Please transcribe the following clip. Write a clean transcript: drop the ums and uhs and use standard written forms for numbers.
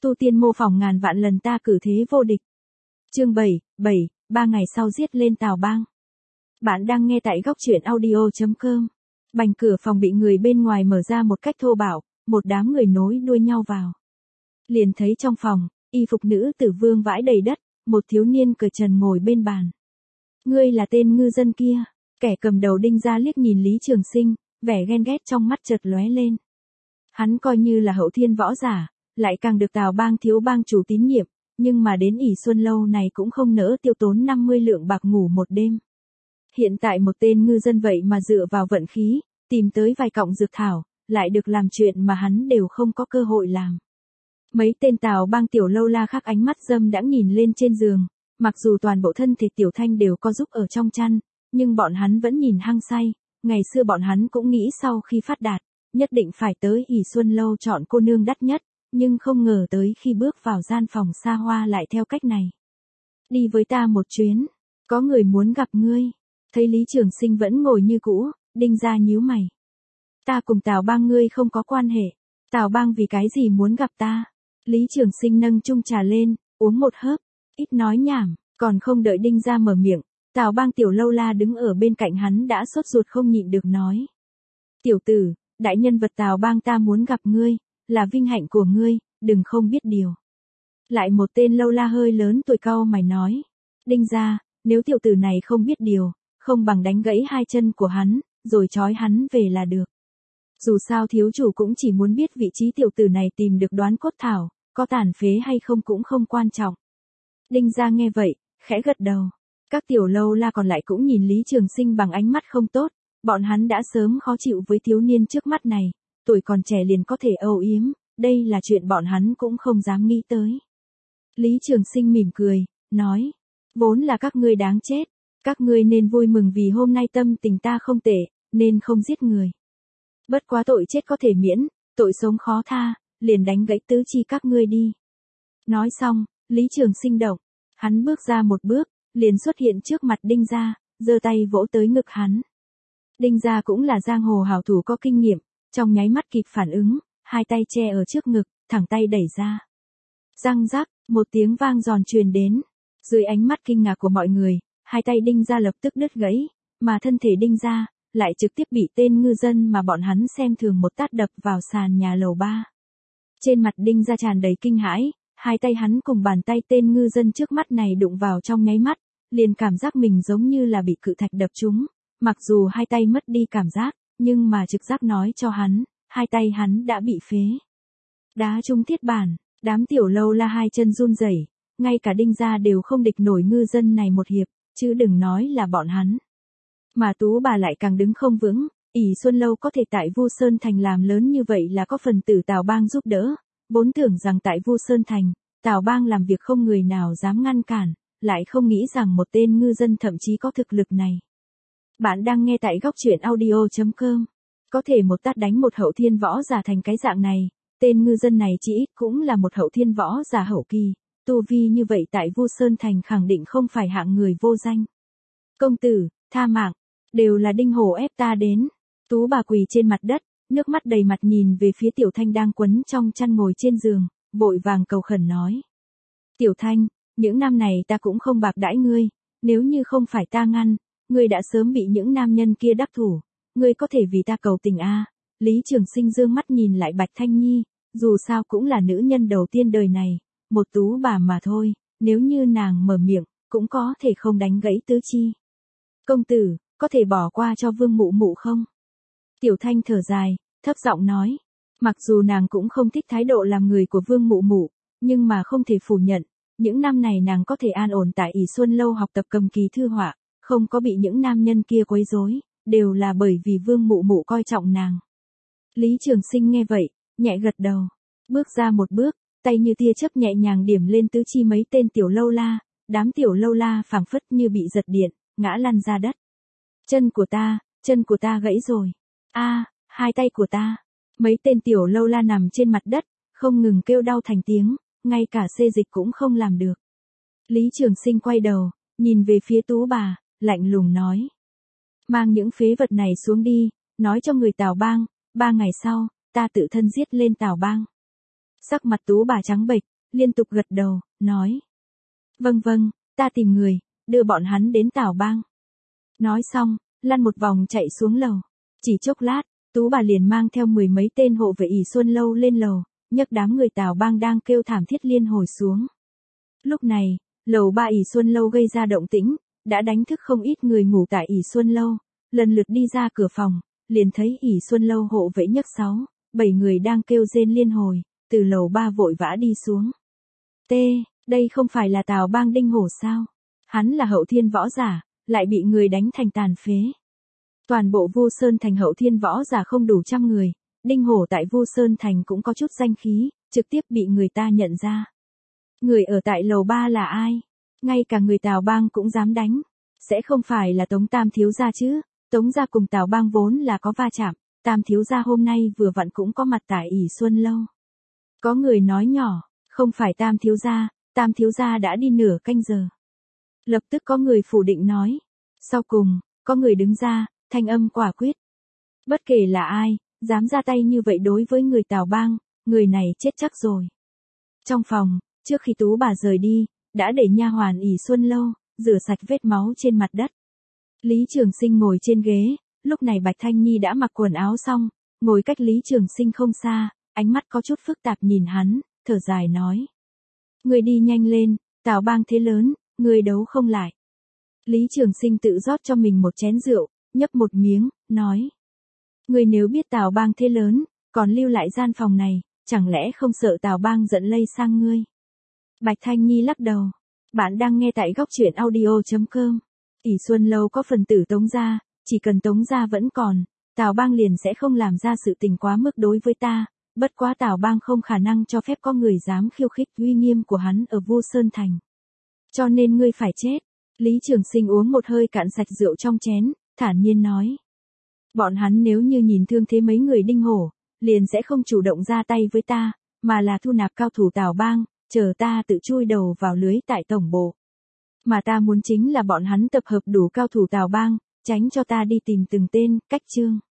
tu tiên mô phỏng ngàn vạn lần ta cử thế vô địch. Chương 7, 3 ngày sau giết lên Tào Bang. Bạn đang nghe tại góc truyện audio.com. Bành cửa phòng bị người bên ngoài mở ra một cách thô bạo, một đám người nối đuôi nhau vào. Liền thấy trong phòng, y phục nữ tử vương vãi đầy đất, một thiếu niên cởi trần ngồi bên bàn. Ngươi là tên ngư dân kia, kẻ cầm đầu Đinh Gia liếc nhìn Lý Trường Sinh, vẻ ghen ghét trong mắt chợt lóe lên. Hắn coi như là hậu thiên võ giả, lại càng được Tào Bang thiếu bang chủ tín nhiệm, nhưng mà đến ỷ Xuân Lâu này cũng không nỡ tiêu tốn 50 lượng bạc ngủ một đêm. Hiện tại một tên ngư dân vậy mà dựa vào vận khí, tìm tới vài cọng dược thảo, lại được làm chuyện mà hắn đều không có cơ hội làm. Mấy tên Tào Bang tiểu lâu la khác ánh mắt dâm đãng nhìn lên trên giường, mặc dù toàn bộ thân thể Tiểu Thanh đều co giúp ở trong chăn, nhưng bọn hắn vẫn nhìn hăng say. Ngày xưa bọn hắn cũng nghĩ sau khi phát đạt, nhất định phải tới ỷ Xuân Lâu chọn cô nương đắt nhất, nhưng không ngờ tới khi bước vào gian phòng xa hoa lại theo cách này. Đi với ta một chuyến, có người muốn gặp ngươi. Thấy Lý Trường Sinh vẫn ngồi như cũ, Đinh Gia nhíu mày. Ta cùng Tào Bang ngươi không có quan hệ, Tào Bang vì cái gì muốn gặp ta? Lý Trường Sinh nâng chung trà lên, uống một hớp, ít nói nhảm, còn không đợi Đinh Gia mở miệng, Tào Bang tiểu lâu la đứng ở bên cạnh hắn đã sốt ruột không nhịn được nói. Tiểu tử, đại nhân vật Tào Bang ta muốn gặp ngươi, là vinh hạnh của ngươi, đừng không biết điều. Lại một tên lâu la hơi lớn tuổi cau mày nói. Đinh Gia, nếu tiểu tử này không biết điều, không bằng đánh gãy hai chân của hắn, rồi trói hắn về là được. Dù sao thiếu chủ cũng chỉ muốn biết vị trí tiểu tử này tìm được đoán cốt thảo, có tàn phế hay không cũng không quan trọng. Đinh Gia nghe vậy, khẽ gật đầu. Các tiểu lâu la còn lại cũng nhìn Lý Trường Sinh bằng ánh mắt không tốt, bọn hắn đã sớm khó chịu với thiếu niên trước mắt này, tuổi còn trẻ liền có thể âu yếm, đây là chuyện bọn hắn cũng không dám nghĩ tới. Lý Trường Sinh mỉm cười, nói, vốn là các ngươi đáng chết, các ngươi nên vui mừng vì hôm nay tâm tình ta không tệ, nên không giết người. Bất quá tội chết có thể miễn, tội sống khó tha, liền đánh gãy tứ chi các ngươi đi. Nói xong, Lý Trường Sinh động, hắn bước ra một bước, liền xuất hiện trước mặt Đinh Gia, giơ tay vỗ tới ngực hắn. Đinh Gia cũng là giang hồ hảo thủ có kinh nghiệm, trong nháy mắt kịp phản ứng, hai tay che ở trước ngực, thẳng tay đẩy ra. Răng rắc, một tiếng vang giòn truyền đến. Dưới ánh mắt kinh ngạc của mọi người, hai tay Đinh Gia lập tức đứt gãy, mà thân thể Đinh Gia lại trực tiếp bị tên ngư dân mà bọn hắn xem thường một tát đập vào sàn nhà lầu 3. Trên mặt Đinh Gia tràn đầy kinh hãi, hai tay hắn cùng bàn tay tên ngư dân trước mắt này đụng vào trong nháy mắt, liền cảm giác mình giống như là bị cự thạch đập trúng. Mặc dù hai tay mất đi cảm giác, nhưng mà trực giác nói cho hắn, hai tay hắn đã bị phế. Đá trúng thiết bản, đám tiểu lâu la hai chân run rẩy, ngay cả Đinh Gia đều không địch nổi ngư dân này một hiệp, chứ đừng nói là bọn hắn. Mà Tú bà lại càng đứng không vững, ỷ Xuân Lâu có thể tại Vu Sơn Thành làm lớn như vậy là có phần tử Tào Bang giúp đỡ, vốn tưởng rằng tại Vu Sơn Thành, Tào Bang làm việc không người nào dám ngăn cản, lại không nghĩ rằng một tên ngư dân thậm chí có thực lực này. Bạn đang nghe tại góc truyện audio.com. Có thể một tát đánh một hậu thiên võ giả thành cái dạng này, tên ngư dân này chỉ ít cũng là một hậu thiên võ giả hậu kỳ, tu vi như vậy tại Vu Sơn Thành khẳng định không phải hạng người vô danh. Công tử, tha mạng, đều là Đinh Hổ ép ta đến. Tú bà quỳ trên mặt đất, nước mắt đầy mặt nhìn về phía Tiểu Thanh đang quấn trong chăn ngồi trên giường, vội vàng cầu khẩn nói. Tiểu Thanh, những năm này ta cũng không bạc đãi ngươi, nếu như không phải ta ngăn, ngươi đã sớm bị những nam nhân kia đắc thủ, ngươi có thể vì ta cầu tình a? Lý Trường Sinh dương mắt nhìn lại Bạch Thanh Nhi, dù sao cũng là nữ nhân đầu tiên đời này, một tú bà mà thôi, nếu như nàng mở miệng, cũng có thể không đánh gãy tứ chi. Công tử, có thể bỏ qua cho Vương Mụ Mụ không? Tiểu Thanh thở dài, thấp giọng nói, mặc dù nàng cũng không thích thái độ làm người của Vương Mụ Mụ, nhưng mà không thể phủ nhận, những năm này nàng có thể an ổn tại ỷ Xuân Lâu học tập cầm kỳ thư họa, không có bị những nam nhân kia quấy rối, đều là bởi vì Vương Mụ Mụ coi trọng nàng. Lý Trường Sinh nghe vậy, nhẹ gật đầu, bước ra một bước, tay như tia chớp nhẹ nhàng điểm lên tứ chi mấy tên tiểu lâu la, đám tiểu lâu la phảng phất như bị giật điện, ngã lăn ra đất. Chân của ta gãy rồi. A, hai tay của ta. Mấy tên tiểu lâu la nằm trên mặt đất, không ngừng kêu đau thành tiếng, ngay cả xê dịch cũng không làm được. Lý Trường Sinh quay đầu, nhìn về phía Tú bà, lạnh lùng nói. Mang những phế vật này xuống đi, nói cho người Tào Bang, 3 ngày sau, ta tự thân giết lên Tào Bang. Sắc mặt Tú bà trắng bệch, liên tục gật đầu, nói. Vâng vâng, ta tìm người, đưa bọn hắn đến Tào Bang. Nói xong, lăn một vòng chạy xuống lầu. Chỉ chốc lát, Tú bà liền mang theo 10 mấy tên hộ vệ ỷ Xuân Lâu lên lầu, nhấc đám người Tào Bang đang kêu thảm thiết liên hồi xuống. Lúc này, lầu 3 ỷ Xuân Lâu gây ra động tĩnh, đã đánh thức không ít người ngủ tại ỷ Xuân Lâu, lần lượt đi ra cửa phòng, liền thấy ỷ Xuân Lâu hộ vệ nhấc 6, 7 người đang kêu rên liên hồi, từ lầu 3 vội vã đi xuống. Đây không phải là Tào Bang Đinh Hổ sao? Hắn là hậu thiên võ giả, lại bị người đánh thành tàn phế. Toàn bộ Vu Sơn Thành hậu thiên võ giả không đủ 100 người, Đinh Hổ tại Vu Sơn Thành cũng có chút danh khí, trực tiếp bị người ta nhận ra. Người ở tại lầu 3 là ai? Ngay cả người Tào Bang cũng dám đánh. Sẽ không phải là Tống Tam thiếu gia chứ? Tống gia cùng Tào Bang vốn là có va chạm, Tam thiếu gia hôm nay vừa vặn cũng có mặt tại ỷ Xuân Lâu. Có người nói nhỏ, không phải Tam thiếu gia đã đi nửa canh giờ. Lập tức có người phủ định nói. Sau cùng, có người đứng ra, thanh âm quả quyết. Bất kể là ai, dám ra tay như vậy đối với người Tào Bang, người này chết chắc rồi. Trong phòng, trước khi Tú bà rời đi, đã để nha hoàn ỷ Xuân Lâu rửa sạch vết máu trên mặt đất. Lý Trường Sinh ngồi trên ghế, lúc này Bạch Thanh Nhi đã mặc quần áo xong, ngồi cách Lý Trường Sinh không xa, ánh mắt có chút phức tạp nhìn hắn, thở dài nói. Người đi nhanh lên, Tào Bang thế lớn, người đấu không lại. Lý Trường Sinh tự rót cho mình một chén rượu, nhấp một miếng, nói. Người nếu biết Tào Bang thế lớn, còn lưu lại gian phòng này, chẳng lẽ không sợ Tào Bang giận lây sang ngươi? Bạch Thanh Nhi lắc đầu. Bạn đang nghe tại góc truyện audio.com. ỷ Xuân Lâu có phần tử Tống gia, chỉ cần Tống gia vẫn còn, Tào Bang liền sẽ không làm ra sự tình quá mức đối với ta. Bất quá Tào Bang không khả năng cho phép có người dám khiêu khích uy nghiêm của hắn ở Vu Sơn Thành. Cho nên ngươi phải chết. Lý Trường Sinh uống một hơi cạn sạch rượu trong chén, thản nhiên nói. Bọn hắn nếu như nhìn thương thế mấy người Đinh Hổ, liền sẽ không chủ động ra tay với ta, mà là thu nạp cao thủ Tào Bang, chờ ta tự chui đầu vào lưới tại tổng bộ. Mà ta muốn chính là bọn hắn tập hợp đủ cao thủ Tào Bang, tránh cho ta đi tìm từng tên, cách chương.